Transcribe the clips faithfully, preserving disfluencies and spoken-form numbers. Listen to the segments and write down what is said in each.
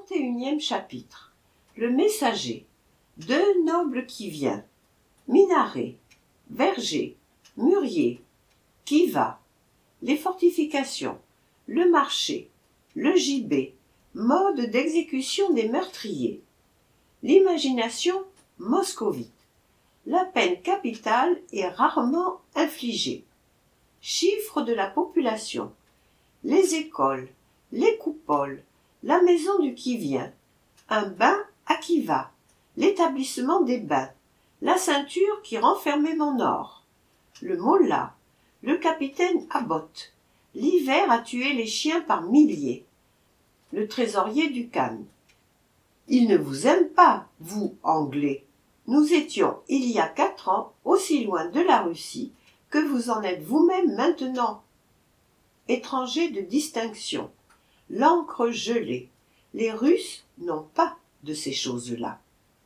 vingt et unième chapitre. Le messager. Deux nobles qui vient. Minaret, verger, mûrier, qui va. Les fortifications, le marché, le gibet, mode d'exécution des meurtriers. L'imagination moscovite. La peine capitale est rarement infligée. Chiffres de la population. Les écoles, les coupoles, la maison du qui-vient, un bain à qui va, l'établissement des bains, la ceinture qui renfermait mon or, le mollah, le capitaine à bottes, l'hiver a tué les chiens par milliers, le trésorier du Khan. Il ne vous aime pas, vous, Anglais. Nous étions, il y a quatre ans, aussi loin de la Russie que vous en êtes vous-même maintenant. Étranger de distinction, l'encre gelée. Les Russes n'ont pas de ces choses-là.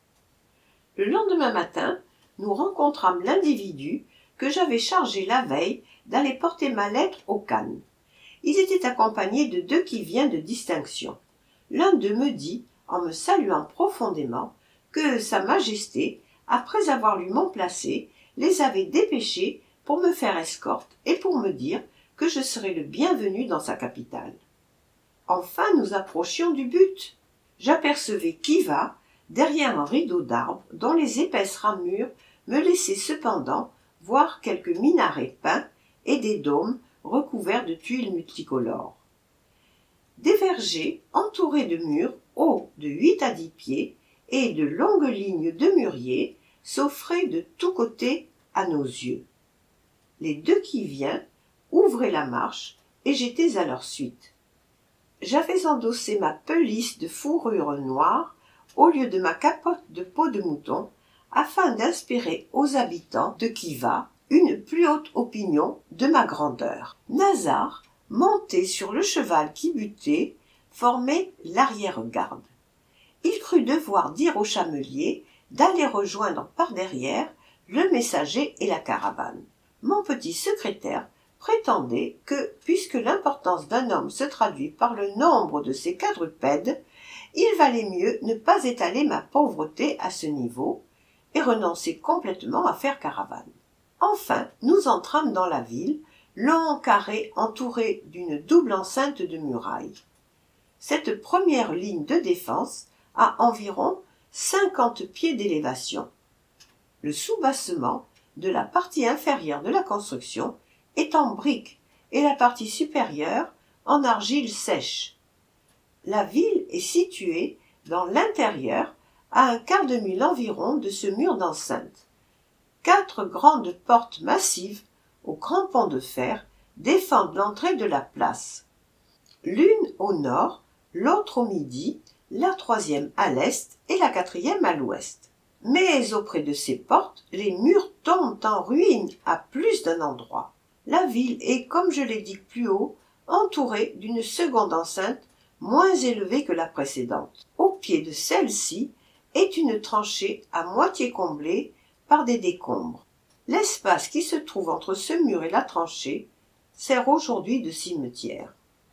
Le lendemain matin, nous rencontrâmes l'individu que j'avais chargé la veille d'aller porter ma lettre au Khan. Il était accompagné de deux qui-viens de distinction. L'un d'eux me dit, en me saluant profondément, que Sa Majesté, après avoir lu mon placet, les avait dépêchés pour me faire escorte et pour me dire que je serais le bienvenu dans sa capitale. Enfin nous approchions du but. J'apercevais Khiva derrière un rideau d'arbres dont les épaisses ramures me laissaient cependant voir quelques minarets peints et des dômes recouverts de tuiles multicolores. Des vergers entourés de murs hauts de huit à dix pieds et de longues lignes de mûriers s'offraient de tous côtés à nos yeux. Les deux qui-viens ouvraient la marche et j'étais à leur suite. J'avais endossé ma pelisse de fourrure noire au lieu de ma capote de peau de mouton afin d'inspirer aux habitants de Khiva une plus haute opinion de ma grandeur. Nazar, monté sur le cheval qui butait, formait l'arrière-garde. Il crut devoir dire au chamelier d'aller rejoindre par derrière le messager et la caravane. Mon petit secrétaire prétendait que, puisque l'importance d'un homme se traduit par le nombre de ses quadrupèdes, il valait mieux ne pas étaler ma pauvreté à ce niveau et renoncer complètement à faire caravane. Enfin, nous entrâmes dans la ville, long carré entouré d'une double enceinte de murailles. Cette première ligne de défense a environ cinquante pieds d'élévation. Le soubassement de la partie inférieure de la construction est en briques et la partie supérieure en argile sèche. La ville est située dans l'intérieur à un quart de mille environ de ce mur d'enceinte. Quatre grandes portes massives aux crampons de fer défendent l'entrée de la place. L'une au nord, l'autre au midi, la troisième à l'est et la quatrième à l'ouest. Mais auprès de ces portes, les murs tombent en ruine à plus d'un endroit. La ville est, comme je l'ai dit plus haut, entourée d'une seconde enceinte moins élevée que la précédente. Au pied de celle-ci est une tranchée à moitié comblée par des décombres. L'espace qui se trouve entre ce mur et la tranchée sert aujourd'hui de cimetière.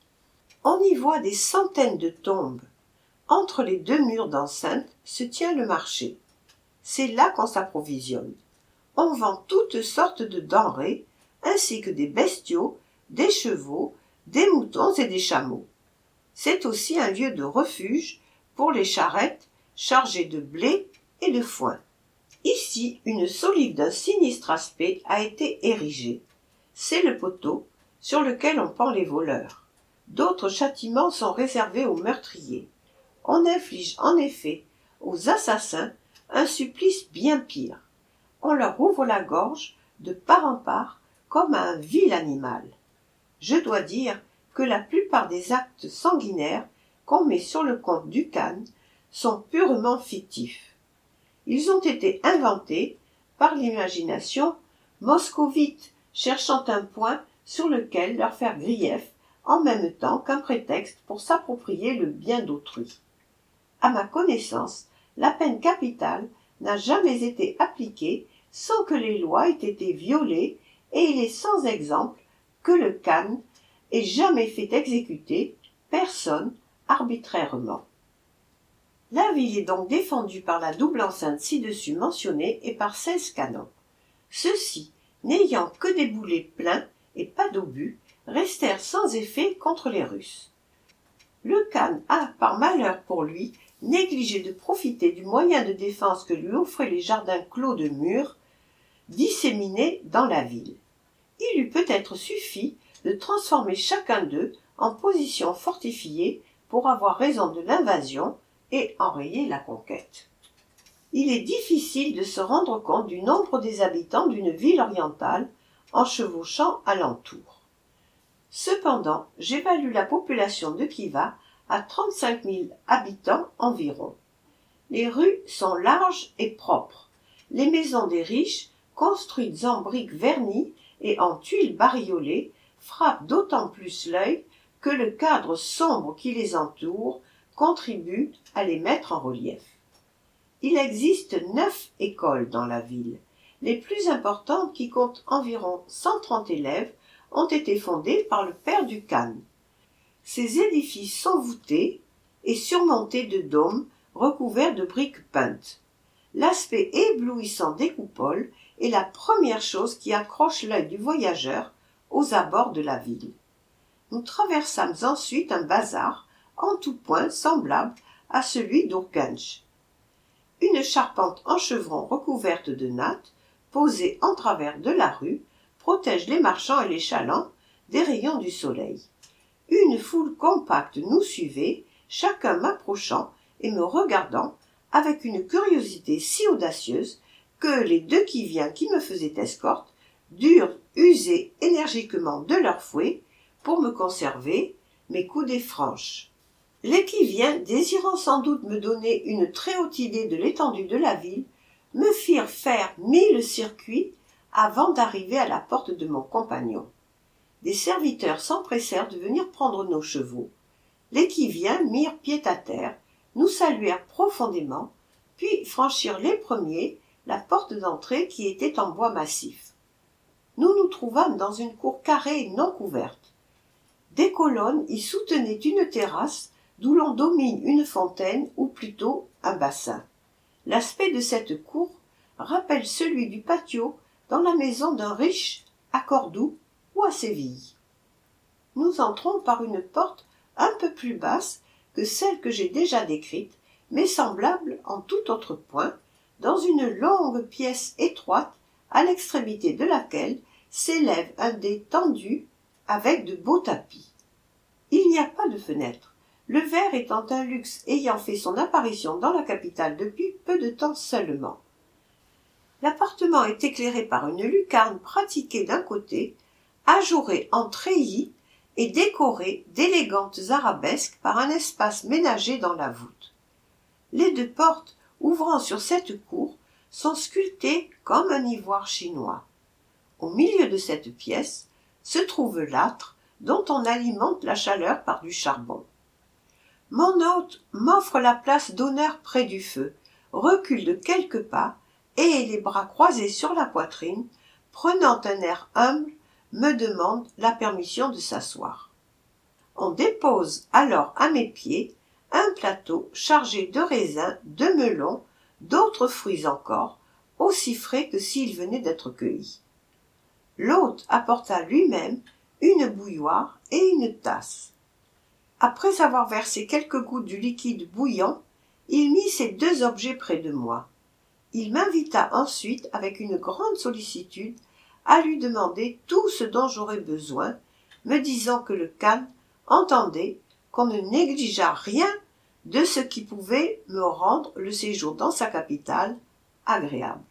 On y voit des centaines de tombes. Entre les deux murs d'enceinte se tient le marché. C'est là qu'on s'approvisionne. On vend toutes sortes de denrées, ainsi que des bestiaux, des chevaux, des moutons et des chameaux. C'est aussi un lieu de refuge pour les charrettes chargées de blé et de foin. Ici, une solive d'un sinistre aspect a été érigée. C'est le poteau sur lequel on pend les voleurs. D'autres châtiments sont réservés aux meurtriers. On inflige en effet aux assassins un supplice bien pire. On leur ouvre la gorge de part en part comme à un vil animal. Je dois dire que la plupart des actes sanguinaires qu'on met sur le compte du Khan sont purement fictifs. Ils ont été inventés par l'imagination moscovite, cherchant un point sur lequel leur faire grief en même temps qu'un prétexte pour s'approprier le bien d'autrui. À ma connaissance, la peine capitale n'a jamais été appliquée sans que les lois aient été violées et il est sans exemple que le Khan ait jamais fait exécuter personne arbitrairement. La ville est donc défendue par la double enceinte ci-dessus mentionnée et par seize canons. Ceux-ci, n'ayant que des boulets pleins et pas d'obus, restèrent sans effet contre les Russes. Le khan a, par malheur pour lui, négligé de profiter du moyen de défense que lui offraient les jardins clos de murs disséminés dans la ville. Il eût peut-être suffi de transformer chacun d'eux en position fortifiée pour avoir raison de l'invasion et enrayer la conquête. Il est difficile de se rendre compte du nombre des habitants d'une ville orientale en chevauchant alentour. Cependant, j'évalue la population de Khiva à trente-cinq mille habitants environ. Les rues sont larges et propres. Les maisons des riches, construites en briques vernies et en tuiles bariolées, frappent d'autant plus l'œil que le cadre sombre qui les entoure contribue à les mettre en relief. Il existe neuf écoles dans la ville. Les plus importantes, qui comptent environ cent trente élèves, ont été fondées par le père du khan. Ces édifices sont voûtés et surmontés de dômes recouverts de briques peintes. L'aspect éblouissant des coupoles est la première chose qui accroche l'œil du voyageur aux abords de la ville. Nous traversâmes ensuite un bazar en tout point semblable à celui d'Urganch. Une charpente en chevron recouverte de nattes, posée en travers de la rue, protège les marchands et les chalands des rayons du soleil. Une foule compacte nous suivait, chacun m'approchant et me regardant avec une curiosité si audacieuse que les deux Kiviens qui me faisaient escorte durent user énergiquement de leurs fouets pour me conserver mes coudées franches. Les Kiviens, désirant sans doute me donner une très haute idée de l'étendue de la ville, me firent faire mille circuits avant d'arriver à la porte de mon compagnon. Des serviteurs s'empressèrent de venir prendre nos chevaux. Les Kiviens mirent pied à terre, nous saluèrent profondément, puis franchirent les premiers la porte d'entrée qui était en bois massif. Nous nous trouvâmes dans une cour carrée non couverte. Des colonnes y soutenaient une terrasse d'où l'on domine une fontaine ou plutôt un bassin. L'aspect de cette cour rappelle celui du patio dans la maison d'un riche à Cordoue ou à Séville. Nous entrons par une porte un peu plus basse que celle que j'ai déjà décrite, mais semblable en tout autre point, dans une longue pièce étroite à l'extrémité de laquelle s'élève un dé tendu avec de beaux tapis. Il n'y a pas de fenêtre, le verre étant un luxe ayant fait son apparition dans la capitale depuis peu de temps seulement. L'appartement est éclairé par une lucarne pratiquée d'un côté, ajourée en treillis et décorée d'élégantes arabesques par un espace ménagé dans la voûte. Les deux portes ouvrant sur cette cour sont sculptées comme un ivoire chinois. Au milieu de cette pièce se trouve l'âtre dont on alimente la chaleur par du charbon. Mon hôte m'offre la place d'honneur près du feu, recule de quelques pas et, les bras croisés sur la poitrine, prenant un air humble, me demande la permission de s'asseoir. On dépose alors à mes pieds un plateau chargé de raisins, de melons, d'autres fruits encore, aussi frais que s'ils venaient d'être cueillis. L'hôte apporta lui-même une bouilloire et une tasse. Après avoir versé quelques gouttes du liquide bouillant, il mit ces deux objets près de moi. Il m'invita ensuite, avec une grande sollicitude, à lui demander tout ce dont j'aurais besoin, me disant que le khan entendait qu'on ne négligeât rien de ce qui pouvait me rendre le séjour dans sa capitale agréable.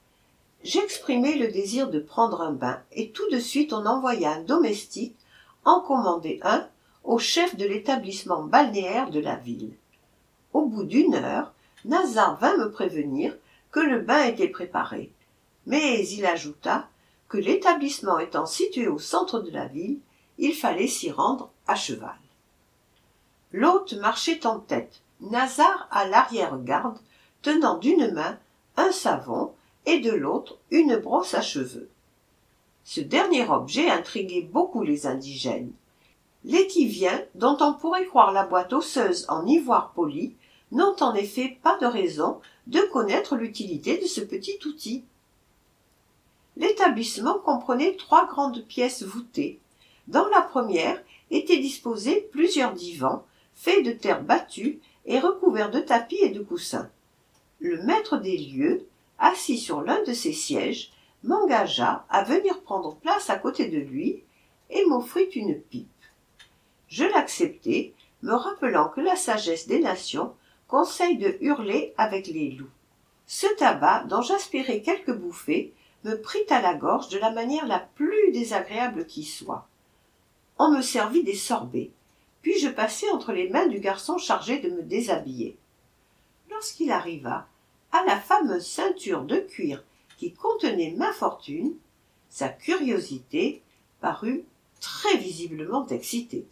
J'exprimai le désir de prendre un bain, et tout de suite on envoya un domestique en commander un au chef de l'établissement balnéaire de la ville. Au bout d'une heure, Nazar vint me prévenir que le bain était préparé, mais il ajouta que l'établissement étant situé au centre de la ville, il fallait s'y rendre à cheval. L'hôte marchait en tête, Nazar à l'arrière-garde, tenant d'une main un savon et de l'autre une brosse à cheveux. Ce dernier objet intriguait beaucoup les indigènes. Les Kiviens, dont on pourrait croire la boîte osseuse en ivoire poli, n'ont en effet pas de raison de connaître l'utilité de ce petit outil. L'établissement comprenait trois grandes pièces voûtées. Dans la première étaient disposés plusieurs divans, faits de terre battue et recouverts de tapis et de coussins. Le maître des lieux, assis sur l'un de ces sièges, m'engagea à venir prendre place à côté de lui et m'offrit une pipe. Je l'acceptai, me rappelant que la sagesse des nations conseille de hurler avec les loups. Ce tabac, dont j'aspirai quelques bouffées, me prit à la gorge de la manière la plus désagréable qui soit. On me servit des sorbets, puis je passai entre les mains du garçon chargé de me déshabiller. Lorsqu'il arriva à la fameuse ceinture de cuir qui contenait ma fortune, sa curiosité parut très visiblement excitée.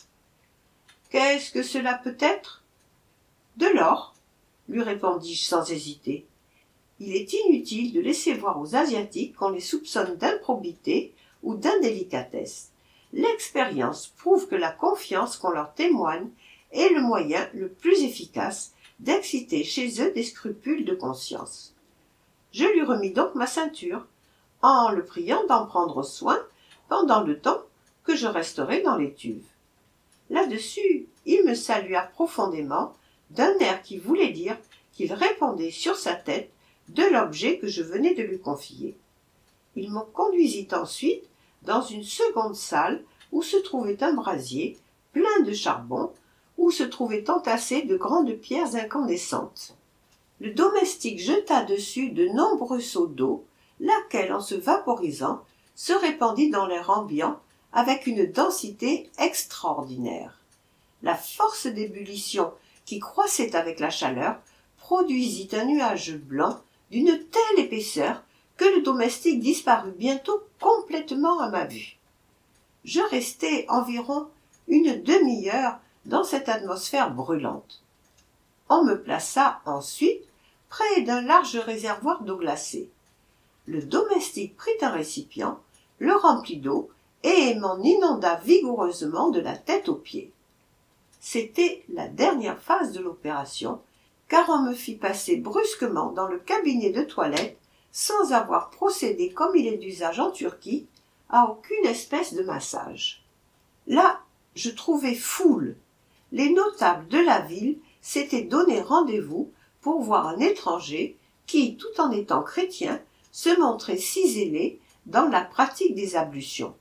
« Qu'est-ce que cela peut être ?»« De l'or, » lui répondis-je sans hésiter. Il est inutile de laisser voir aux Asiatiques qu'on les soupçonne d'improbité ou d'indélicatesse. L'expérience prouve que la confiance qu'on leur témoigne est le moyen le plus efficace d'exciter chez eux des scrupules de conscience. Je lui remis donc ma ceinture, en le priant d'en prendre soin pendant le temps que je resterai dans l'étuve. Là-dessus, il me salua profondément, d'un air qui voulait dire qu'il répondait sur sa tête de l'objet que je venais de lui confier. Il me conduisit ensuite dans une seconde salle où se trouvait un brasier plein de charbon, où se trouvaient entassées de grandes pierres incandescentes. Le domestique jeta dessus de nombreux seaux d'eau, laquelle, en se vaporisant, se répandit dans l'air ambiant avec une densité extraordinaire. La force d'ébullition qui croissait avec la chaleur produisit un nuage blanc d'une telle épaisseur que le domestique disparut bientôt complètement à ma vue. Je restai environ une demi-heure dans cette atmosphère brûlante. On me plaça ensuite près d'un large réservoir d'eau glacée. Le domestique prit un récipient, le remplit d'eau et m'en inonda vigoureusement de la tête aux pieds. C'était la dernière phase de l'opération, car on me fit passer brusquement dans le cabinet de toilette sans avoir procédé comme il est d'usage en Turquie à aucune espèce de massage. Là, je trouvai foule. Les notables de la ville s'étaient donné rendez-vous pour voir un étranger qui, tout en étant chrétien, se montrait si zélé dans la pratique des ablutions.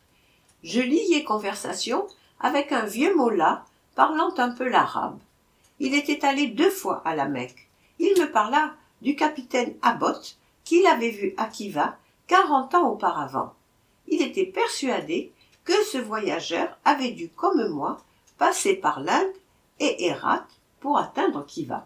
Je liai conversation avec un vieux mollah parlant un peu l'arabe. Il était allé deux fois à la Mecque. Il me parla du capitaine Abbott qu'il avait vu à Khiva quarante ans auparavant. Il était persuadé que ce voyageur avait dû, comme moi, passer par l'Inde et Hérat pour atteindre Khiva.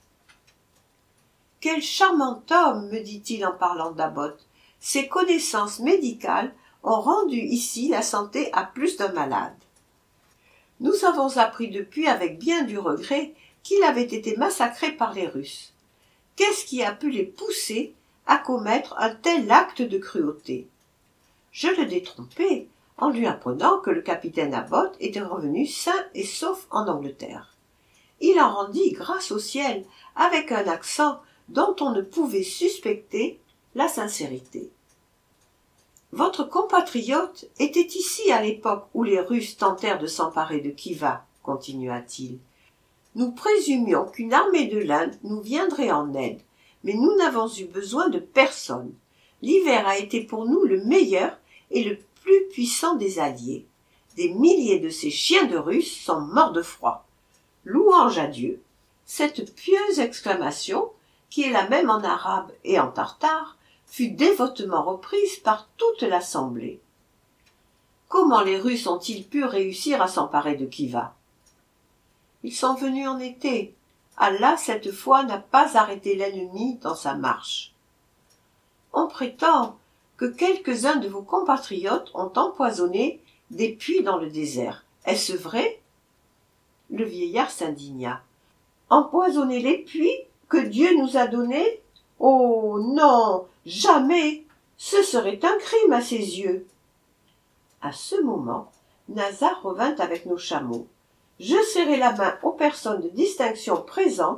« Quel charmant homme, me dit-il en parlant d'Abbott. Ses connaissances médicales ont rendu ici la santé à plus d'un malade. Nous avons appris depuis avec bien du regret qu'il avait été massacré par les Russes. Qu'est-ce qui a pu les pousser à commettre un tel acte de cruauté? Je le détrompai en lui apprenant que le capitaine Abbott était revenu sain et sauf en Angleterre. Il en rendit grâce au ciel avec un accent dont on ne pouvait suspecter la sincérité. Votre compatriote était ici à l'époque où les Russes tentèrent de s'emparer de Khiva, continua-t-il. Nous présumions qu'une armée de l'Inde nous viendrait en aide, mais nous n'avons eu besoin de personne. L'hiver a été pour nous le meilleur et le plus puissant des alliés. Des milliers de ces chiens de Russes sont morts de froid. Louange à Dieu. Cette pieuse exclamation, qui est la même en arabe et en tartare, fut dévotement reprise par toute l'assemblée. Comment les Russes ont-ils pu réussir à s'emparer de Khiva? Ils sont venus en été. Allah, cette fois, n'a pas arrêté l'ennemi dans sa marche. On prétend que quelques-uns de vos compatriotes ont empoisonné des puits dans le désert. Est-ce vrai? Le vieillard s'indigna. Empoisonner les puits que Dieu nous a donnés? Oh non, jamais! Ce serait un crime à ses yeux. À ce moment, Nazar revint avec nos chameaux. Je serrai la main aux personnes de distinction présentes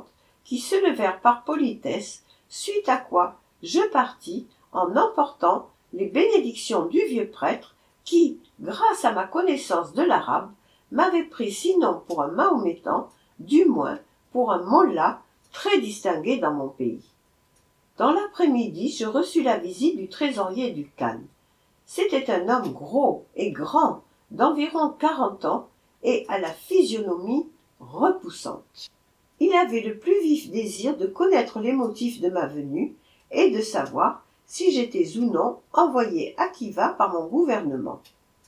qui se levèrent par politesse, suite à quoi je partis en emportant les bénédictions du vieux prêtre qui, grâce à ma connaissance de l'arabe, m'avait pris sinon pour un mahométan, du moins pour un mollah très distingué dans mon pays. Dans l'après-midi, je reçus la visite du trésorier du Khan. C'était un homme gros et grand, d'environ quarante ans, et à la physionomie repoussante. Il avait le plus vif désir de connaître les motifs de ma venue et de savoir si j'étais ou non envoyé à Khiva par mon gouvernement.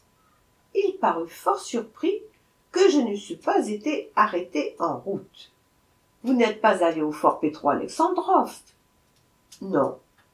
Il parut fort surpris que je n'eusse pas été arrêté en route. « Vous n'êtes pas allé au fort Petro-Alexandrov ?»« Non. »«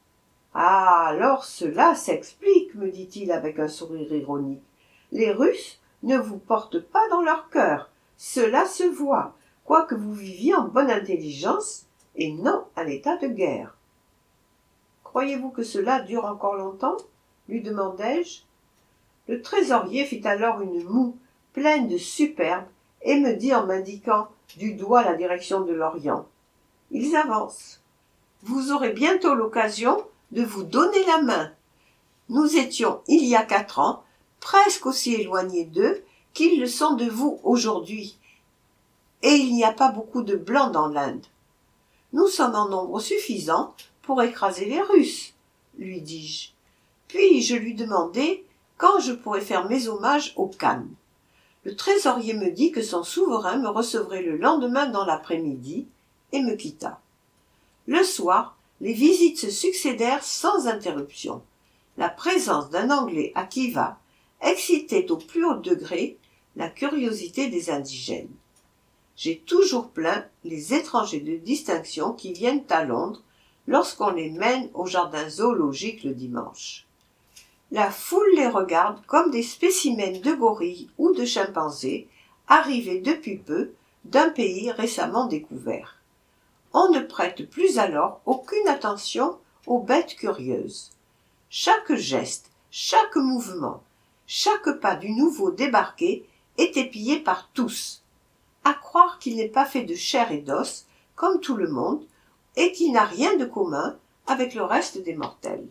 Ah, alors cela s'explique, me dit-il avec un sourire ironique. Les Russes ne vous portent pas dans leur cœur, cela se voit, quoique vous viviez en bonne intelligence et non à l'état de guerre. »« Croyez-vous que cela dure encore longtemps ?» lui demandai-je. Le trésorier fit alors une moue pleine de superbe et me dit en m'indiquant du doigt la direction de l'Orient. « Ils avancent. Vous aurez bientôt l'occasion de vous donner la main. Nous étions, il y a quatre ans, presque aussi éloignés d'eux qu'ils le sont de vous aujourd'hui, et il n'y a pas beaucoup de blancs dans l'Inde. Nous sommes en nombre suffisant pour écraser les Russes, lui dis-je. Puis je lui demandai quand je pourrais faire mes hommages au Khan. Le trésorier me dit que son souverain me recevrait le lendemain dans l'après-midi et me quitta. Le soir, les visites se succédèrent sans interruption. La présence d'un Anglais à Khiva excitait au plus haut degré la curiosité des indigènes. J'ai toujours plaint les étrangers de distinction qui viennent à Londres lorsqu'on les mène au jardin zoologique le dimanche. La foule les regarde comme des spécimens de gorilles ou de chimpanzés arrivés depuis peu d'un pays récemment découvert. On ne prête plus alors aucune attention aux bêtes curieuses. Chaque geste, chaque mouvement, chaque pas du nouveau débarqué est épié par tous. À croire qu'il n'est pas fait de chair et d'os, comme tout le monde, et qu'il n'a rien de commun avec le reste des mortels.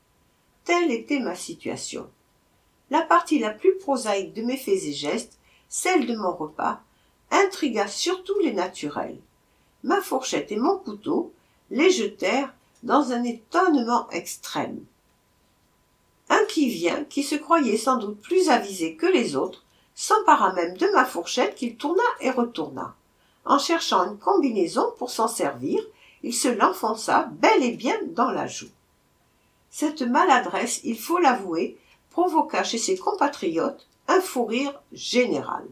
Telle était ma situation. La partie la plus prosaïque de mes faits et gestes, celle de mon repas, intrigua surtout les naturels. Ma fourchette et mon couteau les jetèrent dans un étonnement extrême. Un qui-vient, qui se croyait sans doute plus avisé que les autres, s'empara même de ma fourchette qu'il tourna et retourna. En cherchant une combinaison pour s'en servir, il se l'enfonça bel et bien dans la joue. Cette maladresse, il faut l'avouer, provoqua chez ses compatriotes un fou rire général.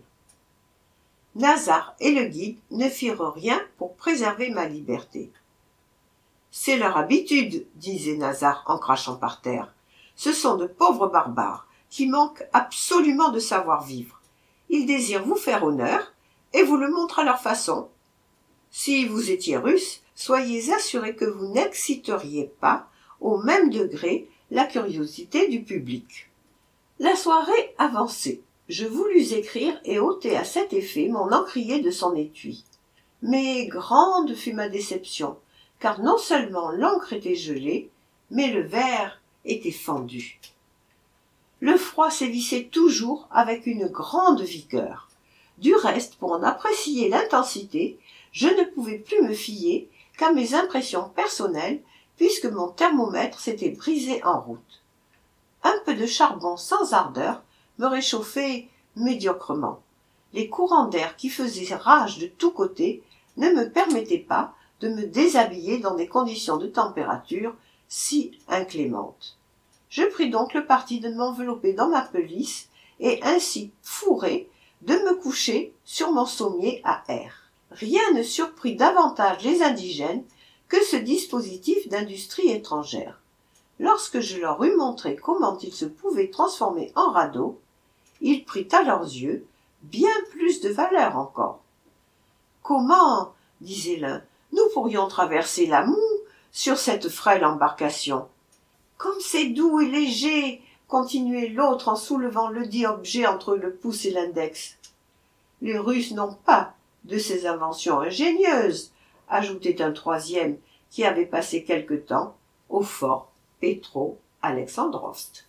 Nazar et le guide ne firent rien pour préserver ma liberté. « C'est leur habitude, disait Nazar en crachant par terre. Ce sont de pauvres barbares qui manquent absolument de savoir-vivre. Ils désirent vous faire honneur et vous le montrent à leur façon. Si vous étiez russe, soyez assurés que vous n'exciteriez pas au même degré la curiosité du public. » La soirée avançait. Je voulus écrire et ôter à cet effet mon encrier de son étui. Mais grande fut ma déception, car non seulement l'encre était gelée, mais le verre était fendu. Le froid sévissait toujours avec une grande vigueur. Du reste, pour en apprécier l'intensité, je ne pouvais plus me fier qu'à mes impressions personnelles, puisque mon thermomètre s'était brisé en route. Un peu de charbon sans ardeur me réchauffait médiocrement. Les courants d'air qui faisaient rage de tous côtés ne me permettaient pas de me déshabiller dans des conditions de température si inclémentes. Je pris donc le parti de m'envelopper dans ma pelisse et ainsi fourré de me coucher sur mon sommier à air. Rien ne surprit davantage les indigènes que ce dispositif d'industrie étrangère. Lorsque je leur eus montré comment il se pouvait transformer en radeau, il prit à leurs yeux bien plus de valeur encore. « Comment, disait l'un, nous pourrions traverser la moue sur cette frêle embarcation. Comme c'est doux et léger, continuait l'autre en soulevant le dit objet entre le pouce et l'index. Les Russes n'ont pas de ces inventions ingénieuses, ajoutait un troisième qui avait passé quelque temps au fort Petro-Alexandrovsk.